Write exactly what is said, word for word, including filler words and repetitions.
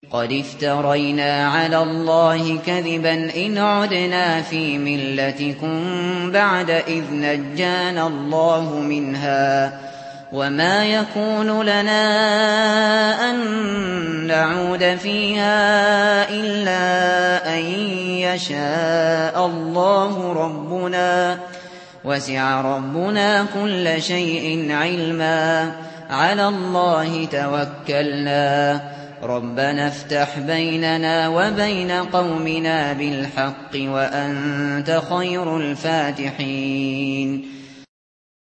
قد افترينا على الله كذبا إن عدنا في ملتكم بعد إذ نجانا الله منها وما يكون لنا أن نعود فيها إلا أن يشاء الله ربنا وسع ربنا كل شيء علما على الله توكلنا ربنا افتح بيننا وبين قومنا بالحق وأنت خير الفاتحين